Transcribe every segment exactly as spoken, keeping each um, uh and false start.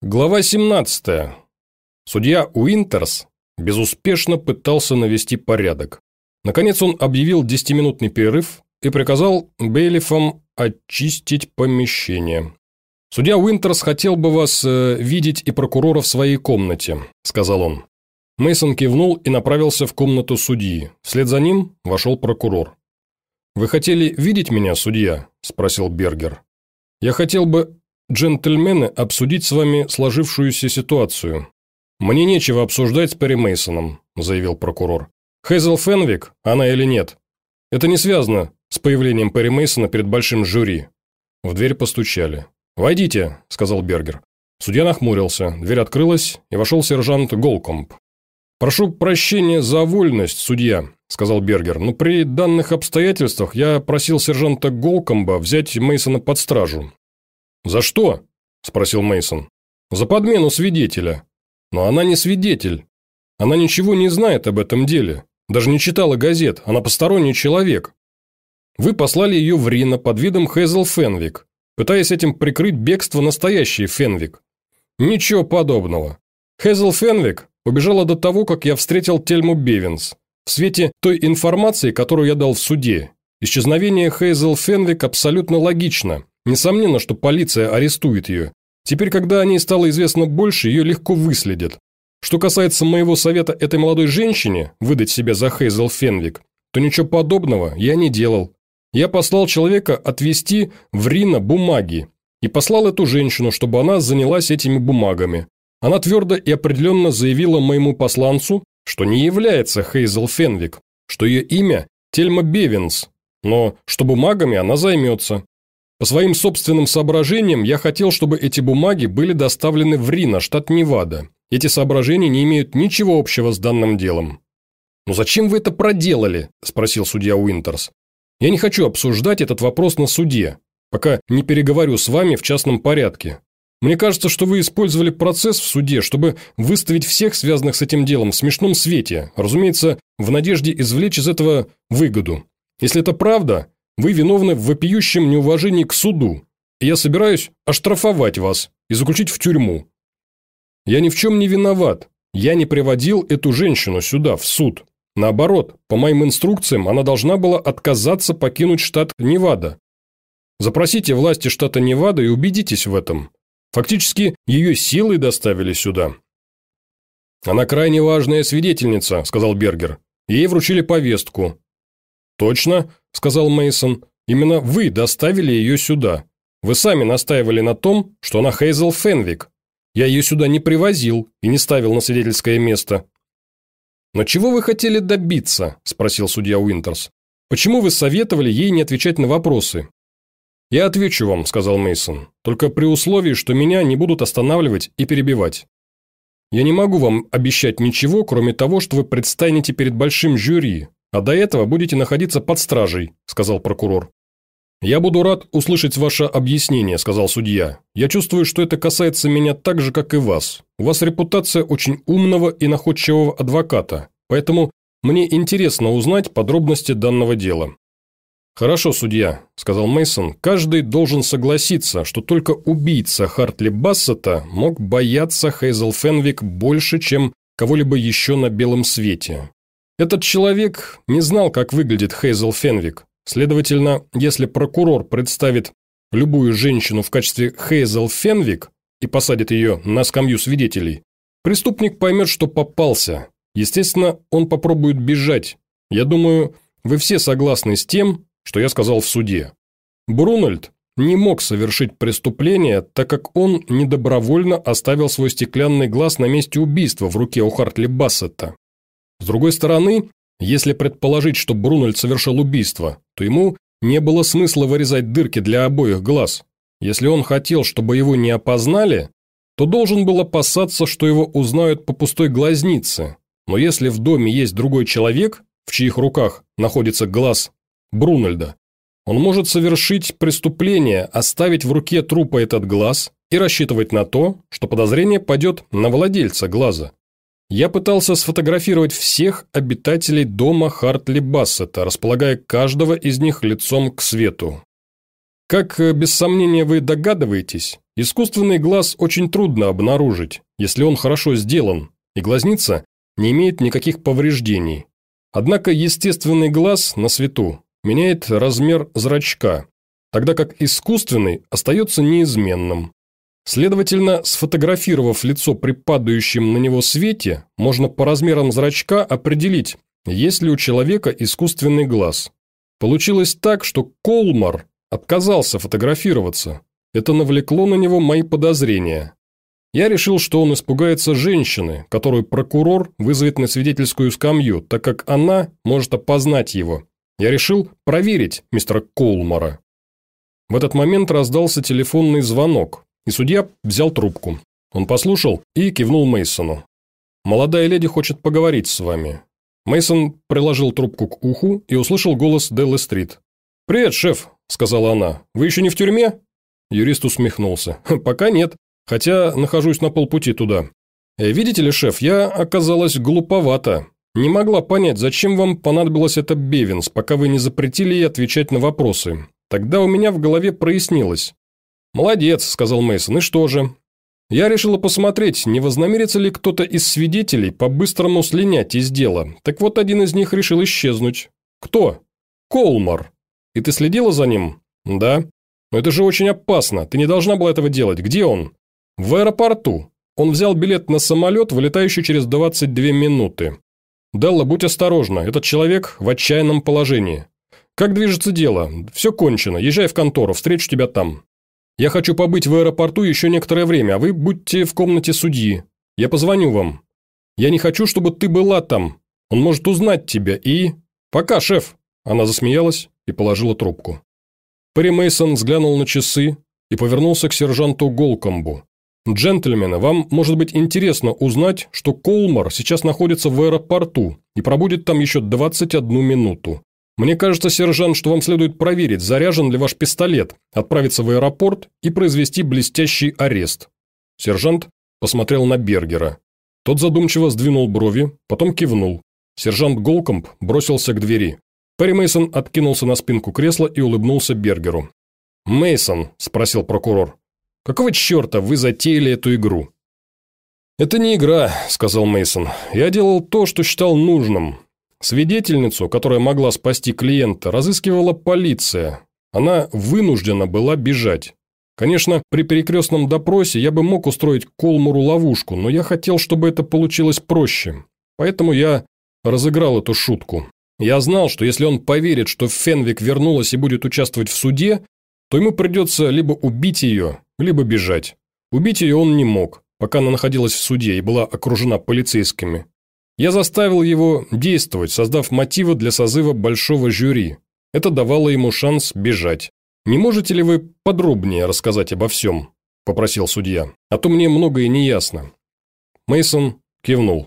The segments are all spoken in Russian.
Глава семнадцатая. Судья Уинтерс безуспешно пытался навести порядок. Наконец он объявил десятиминутный перерыв и приказал бейлифам очистить помещение. «Судья Уинтерс хотел бы вас э, видеть и прокурора в своей комнате», – сказал он. Мейсон кивнул и направился в комнату судьи. Вслед за ним вошел прокурор. «Вы хотели видеть меня, судья?» – спросил Бергер. «Я хотел бы, джентльмены, обсудить с вами сложившуюся ситуацию». «Мне нечего обсуждать с Перри Мейсоном», – заявил прокурор. «Хейзел Фенвик, она или нет? Это не связано с появлением Перри Мейсона перед большим жюри». В дверь постучали. «Войдите», – сказал Бергер. Судья нахмурился, дверь открылась, и вошел сержант Голкомб. «Прошу прощения за вольность, судья», – сказал Бергер, «но при данных обстоятельствах я просил сержанта Голкомба взять Мейсона под стражу». «За что?» – спросил Мейсон. «За подмену свидетеля». «Но она не свидетель. Она ничего не знает об этом деле. Даже не читала газет, она посторонний человек. Вы послали ее в Рино под видом Хейзел Фенвик, пытаясь этим прикрыть бегство настоящей Фенвик. Ничего подобного. Хейзел Фенвик убежала до того, как я встретил Тельму Бевинс. В свете той информации, которую я дал в суде, исчезновение Хейзел Фенвик абсолютно логично. Несомненно, что полиция арестует ее. Теперь, когда о ней стало известно больше, ее легко выследят. Что касается моего совета этой молодой женщине выдать себя за Хейзел Фенвик, то ничего подобного я не делал. Я послал человека отвезти в Рино бумаги и послал эту женщину, чтобы она занялась этими бумагами. Она твердо и определенно заявила моему посланцу, что не является Хейзел Фенвик, что ее имя Тельма Бевинс, но что бумагами она займется. По своим собственным соображениям я хотел, чтобы эти бумаги были доставлены в Рино, штат Невада. Эти соображения не имеют ничего общего с данным делом». «Но зачем вы это проделали?» – спросил судья Уинтерс. «Я не хочу обсуждать этот вопрос на суде, пока не переговорю с вами в частном порядке. Мне кажется, что вы использовали процесс в суде, чтобы выставить всех, связанных с этим делом, в смешном свете, разумеется, в надежде извлечь из этого выгоду. Если это правда, вы виновны в вопиющем неуважении к суду, и я собираюсь оштрафовать вас и заключить в тюрьму. Я ни в чем не виноват. Я не приводил эту женщину сюда, в суд. Наоборот, по моим инструкциям, она должна была отказаться покинуть штат Невада. Запросите власти штата Невада и убедитесь в этом. Фактически, ее силой доставили сюда». «Она крайне важная свидетельница», – сказал Бергер. «Ей вручили повестку». «Точно», – сказал Мейсон. «Именно вы доставили ее сюда. Вы сами настаивали на том, что она Хейзел Фенвик. Я ее сюда не привозил и не ставил на свидетельское место». «Но чего вы хотели добиться?» – спросил судья Уинтерс. «Почему вы советовали ей не отвечать на вопросы?» «Я отвечу вам», – сказал Мейсон, – «только при условии, что меня не будут останавливать и перебивать. Я не могу вам обещать ничего, кроме того, что вы предстанете перед большим жюри, а до этого будете находиться под стражей», – сказал прокурор. «Я буду рад услышать ваше объяснение», – сказал судья. «Я чувствую, что это касается меня так же, как и вас. У вас репутация очень умного и находчивого адвоката, поэтому мне интересно узнать подробности данного дела». «Хорошо, судья», – сказал Мейсон. «Каждый должен согласиться, что только убийца Хартли Бассета мог бояться Хейзел Фенвик больше, чем кого-либо еще на белом свете. Этот человек не знал, как выглядит Хейзел Фенвик. Следовательно, если прокурор представит любую женщину в качестве Хейзел Фенвик и посадит ее на скамью свидетелей, преступник поймет, что попался. Естественно, он попробует бежать. Я думаю, вы все согласны с тем, что я сказал в суде. Брунольд не мог совершить преступление, так как он недобровольно оставил свой стеклянный глаз на месте убийства в руке у Хартли Бассета. С другой стороны, если предположить, что Брунольд совершил убийство, то ему не было смысла вырезать дырки для обоих глаз. Если он хотел, чтобы его не опознали, то должен был опасаться, что его узнают по пустой глазнице. Но если в доме есть другой человек, в чьих руках находится глаз Брунольда, он может совершить преступление, оставить в руке трупа этот глаз и рассчитывать на то, что подозрение падет на владельца глаза. Я пытался сфотографировать всех обитателей дома Хартли Бассета, располагая каждого из них лицом к свету. Как, без сомнения, вы догадываетесь, искусственный глаз очень трудно обнаружить, если он хорошо сделан, и глазница не имеет никаких повреждений. Однако естественный глаз на свету меняет размер зрачка, тогда как искусственный остается неизменным. Следовательно, сфотографировав лицо при падающем на него свете, можно по размерам зрачка определить, есть ли у человека искусственный глаз. Получилось так, что Колмар отказался фотографироваться. Это навлекло на него мои подозрения. Я решил, что он испугается женщины, которую прокурор вызовет на свидетельскую скамью, так как она может опознать его. Я решил проверить мистера Колмара. В этот момент раздался телефонный звонок, и судья взял трубку. Он послушал и кивнул Мейсону. «Молодая леди хочет поговорить с вами». Мейсон приложил трубку к уху и услышал голос Деллы Стрит. «Привет, шеф», – сказала она. «Вы еще не в тюрьме?» Юрист усмехнулся. «Пока нет, хотя нахожусь на полпути туда. Видите ли, шеф, я оказалась глуповата. Не могла понять, зачем вам понадобилась эта Бевинс, пока вы не запретили ей отвечать на вопросы. Тогда у меня в голове прояснилось». «Молодец», – сказал Мейсон. «И что же?» «Я решила посмотреть, не вознамерится ли кто-то из свидетелей по-быстрому слинять из дела. Так вот, один из них решил исчезнуть». «Кто?» «Колмар». «И ты следила за ним?» «Да». «Но это же очень опасно. Ты не должна была этого делать. Где он?» «В аэропорту. Он взял билет на самолет, вылетающий через двадцать две минуты». «Делла, будь осторожна. Этот человек в отчаянном положении». «Как движется дело? Все кончено. Езжай в контору. Встречу тебя там». «Я хочу побыть в аэропорту еще некоторое время, а вы будьте в комнате судьи. Я позвоню вам. Я не хочу, чтобы ты была там. Он может узнать тебя и...» «Пока, шеф!» Она засмеялась и положила трубку. Перри Мейсон взглянул на часы и повернулся к сержанту Голкомбу. «Джентльмены, вам может быть интересно узнать, что Колмар сейчас находится в аэропорту и пробудет там еще двадцать одну минуту. Мне кажется, сержант, что вам следует проверить, заряжен ли ваш пистолет, отправиться в аэропорт и произвести блестящий арест». Сержант посмотрел на Бергера. Тот задумчиво сдвинул брови, потом кивнул. Сержант Голкомб бросился к двери. Перри Мейсон откинулся на спинку кресла и улыбнулся Бергеру. «Мейсон», – спросил прокурор, – «какого черта вы затеяли эту игру?» «Это не игра», – сказал Мейсон. «Я делал то, что считал нужным. Свидетельницу, которая могла спасти клиента, разыскивала полиция. Она вынуждена была бежать. Конечно, при перекрестном допросе я бы мог устроить Колмару ловушку, но я хотел, чтобы это получилось проще. Поэтому я разыграл эту шутку. Я знал, что если он поверит, что Фенвик вернулась и будет участвовать в суде, то ему придется либо убить ее, либо бежать. Убить ее он не мог, пока она находилась в суде и была окружена полицейскими. Я заставил его действовать, создав мотивы для созыва большого жюри. Это давало ему шанс бежать. «Не можете ли вы подробнее рассказать обо всем?» – попросил судья. «А то мне многое не ясно». Мейсон кивнул.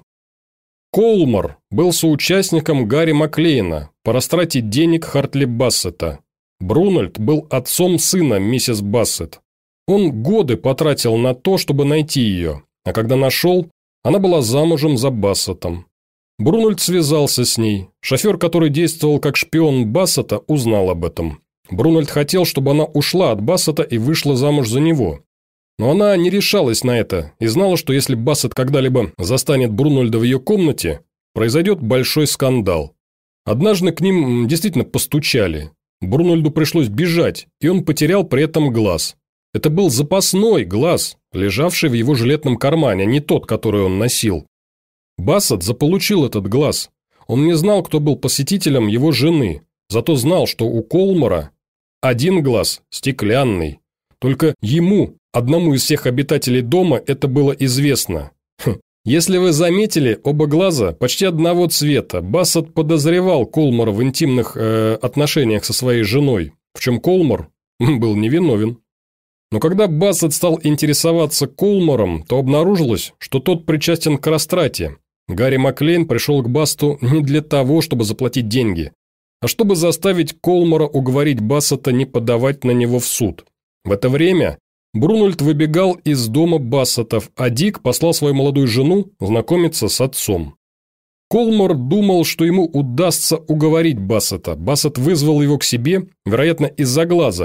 Колмар был соучастником Гарри Маклейна по растрате денег Хартли Бассета. Брунольд был отцом сына миссис Бассет. Он годы потратил на то, чтобы найти ее, а когда нашел, она была замужем за Бассетом. Брунольд связался с ней. Шофер, который действовал как шпион Бассета, узнал об этом. Брунольд хотел, чтобы она ушла от Бассета и вышла замуж за него. Но она не решалась на это и знала, что если Бассет когда-либо застанет Брунольда в ее комнате, произойдет большой скандал. Однажды к ним действительно постучали. Брунольду пришлось бежать, и он потерял при этом глаз. Это был запасной глаз, лежавший в его жилетном кармане, а не тот, который он носил. Бассет заполучил этот глаз. Он не знал, кто был посетителем его жены, зато знал, что у Колмара один глаз стеклянный. Только ему, одному из всех обитателей дома, это было известно. Хм. Если вы заметили, оба глаза почти одного цвета. Бассет подозревал Колмара в интимных э, отношениях со своей женой, в чем Колмар был невиновен. Но когда Бассет стал интересоваться Колмаром, то обнаружилось, что тот причастен к растрате. Гарри Маклейн пришел к Бассету не для того, чтобы заплатить деньги, а чтобы заставить Колмара уговорить Бассета не подавать на него в суд. В это время Брунольд выбегал из дома Бассетов, а Дик послал свою молодую жену знакомиться с отцом. Колмар думал, что ему удастся уговорить Бассета. Бассет вызвал его к себе, вероятно, из-за глаза,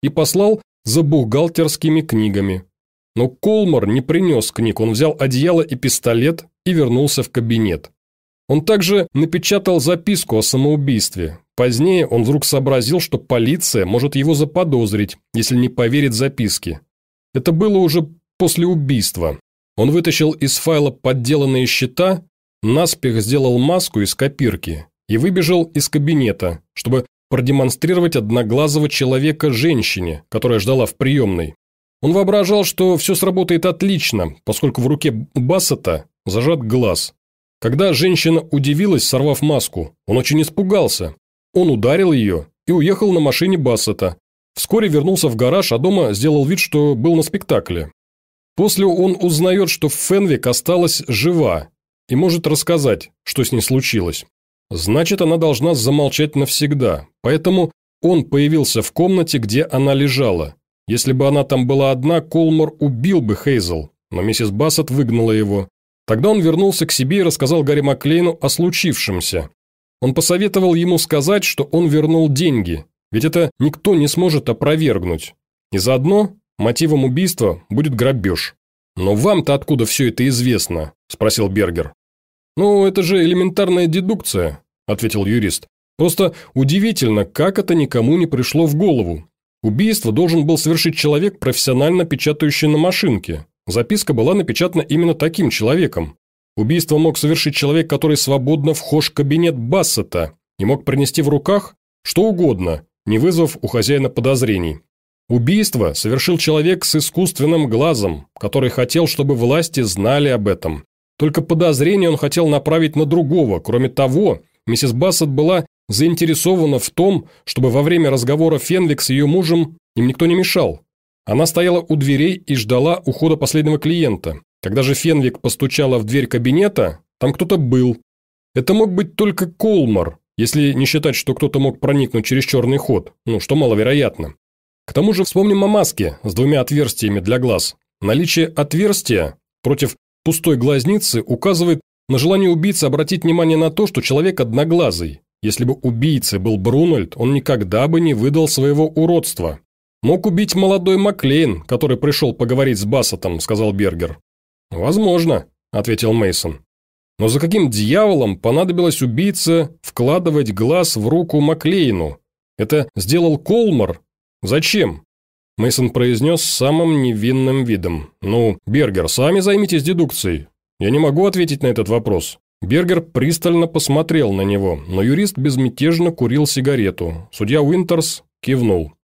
и послал за бухгалтерскими книгами. Но Колмор не принес книг, он взял одеяло и пистолет и вернулся в кабинет. Он также напечатал записку о самоубийстве. Позднее он вдруг сообразил, что полиция может его заподозрить, если не поверит записке. Это было уже после убийства. Он вытащил из файла подделанные счета, наспех сделал маску из копирки и выбежал из кабинета, чтобы продемонстрировать одноглазого человека женщине, которая ждала в приемной. Он воображал, что все сработает отлично, поскольку в руке Бассета зажат глаз. Когда женщина удивилась, сорвав маску, он очень испугался. Он ударил ее и уехал на машине Бассета. Вскоре вернулся в гараж, а дома сделал вид, что был на спектакле. После он узнает, что Фенвик осталась жива и может рассказать, что с ней случилось. Значит, она должна замолчать навсегда, поэтому он появился в комнате, где она лежала. Если бы она там была одна, Колмор убил бы Хейзел, но миссис Бассет выгнала его. Тогда он вернулся к себе и рассказал Гарри Маклейну о случившемся. Он посоветовал ему сказать, что он вернул деньги, ведь это никто не сможет опровергнуть. И заодно мотивом убийства будет грабеж. «Но вам-то откуда все это известно?» – спросил Бергер. «Ну, это же элементарная дедукция», – ответил юрист. «Просто удивительно, как это никому не пришло в голову. Убийство должен был совершить человек, профессионально печатающий на машинке. Записка была напечатана именно таким человеком. Убийство мог совершить человек, который свободно вхож в кабинет Бассета и мог принести в руках что угодно, не вызвав у хозяина подозрений. Убийство совершил человек с искусственным глазом, который хотел, чтобы власти знали об этом. Только подозрение он хотел направить на другого. Кроме того, миссис Бассет была заинтересована в том, чтобы во время разговора Фенвик с ее мужем им никто не мешал. Она стояла у дверей и ждала ухода последнего клиента. Когда же Фенвик постучала в дверь кабинета, там кто-то был. Это мог быть только Колмор, если не считать, что кто-то мог проникнуть через черный ход, ну, что маловероятно. К тому же вспомним о маске с двумя отверстиями для глаз. Наличие отверстия против пустой глазницы указывает на желание убийцы обратить внимание на то, что человек одноглазый. Если бы убийцей был Брунольд, он никогда бы не выдал своего уродства. «Мог убить молодой Маклейн, который пришел поговорить с Бассетом», – сказал Бергер. «Возможно», – ответил Мейсон. «Но за каким дьяволом понадобилось убийце вкладывать глаз в руку Маклейну? Это сделал Колмор? Зачем?» Мейсон произнес с самым невинным видом. «Ну, Бергер, сами займитесь дедукцией. Я не могу ответить на этот вопрос». Бергер пристально посмотрел на него, но юрист безмятежно курил сигарету. Судья Уинтерс кивнул.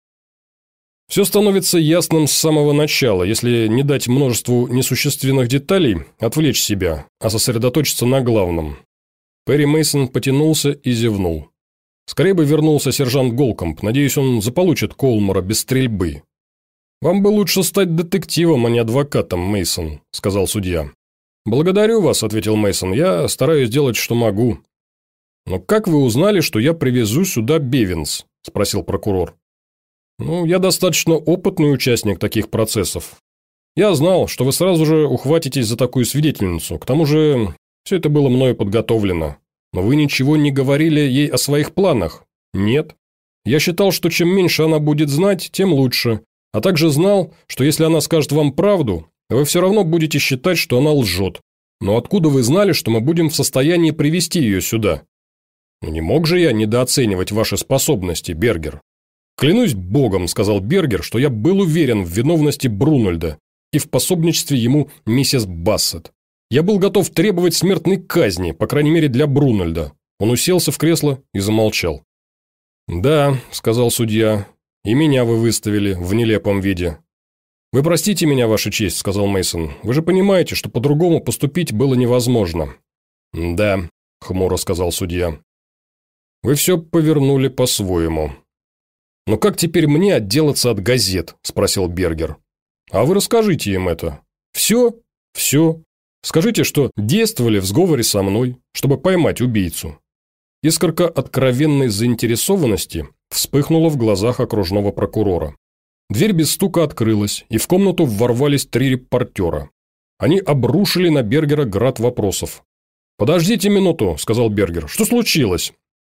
Все становится ясным с самого начала, если не дать множеству несущественных деталей отвлечь себя, а сосредоточиться на главном. Перри Мейсон потянулся и зевнул. Скорее бы вернулся сержант Голкомб, надеюсь, он заполучит Колмора без стрельбы. «Вам бы лучше стать детективом, а не адвокатом, Мейсон», – сказал судья. «Благодарю вас», – ответил Мейсон. «Я стараюсь делать, что могу». «Но как вы узнали, что я привезу сюда Бевинс?» – спросил прокурор. «Ну, я достаточно опытный участник таких процессов. Я знал, что вы сразу же ухватитесь за такую свидетельницу. К тому же, все это было мною подготовлено. Но вы ничего не говорили ей о своих планах?» «Нет. Я считал, что чем меньше она будет знать, тем лучше. А также знал, что если она скажет вам правду, вы все равно будете считать, что она лжет. Но откуда вы знали, что мы будем в состоянии привести ее сюда?» «Не мог же я недооценивать ваши способности, Бергер?» «Клянусь богом», – сказал Бергер, – «что я был уверен в виновности Брунольда и в пособничестве ему миссис Бассет. Я был готов требовать смертной казни, по крайней мере для Брунольда». Он уселся в кресло и замолчал. «Да», – сказал судья, – «и меня вы выставили в нелепом виде». «Вы простите меня, Ваша честь», – сказал Мейсон. «Вы же понимаете, что по-другому поступить было невозможно». «Да», – хмуро сказал судья. «Вы все повернули по-своему». «Но как теперь мне отделаться от газет?» – спросил Бергер. «А вы расскажите им это». «Все? Все. Скажите, что действовали в сговоре со мной, чтобы поймать убийцу». Искорка откровенной заинтересованности вспыхнула в глазах окружного прокурора. Дверь без стука открылась, и в комнату ворвались три репортера. Они обрушили на Бергера град вопросов. «Подождите минуту», – сказал Бергер. «Что случилось?»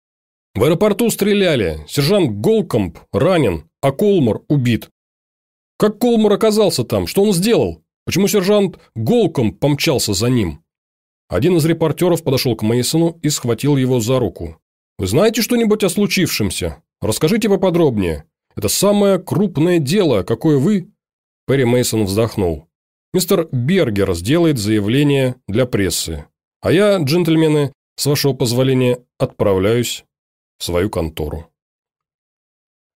В аэропорту стреляли. Сержант Голкомб ранен, а Колмор убит. Как Колмор оказался там? Что он сделал? Почему сержант Голкомб помчался за ним? Один из репортеров подошел к Мейсону и схватил его за руку. Вы знаете что-нибудь о случившемся? Расскажите поподробнее. Это самое крупное дело, какое вы... Перри Мейсон вздохнул. Мистер Бергер сделает заявление для прессы. А я, джентльмены, с вашего позволения, отправляюсь в свою контору.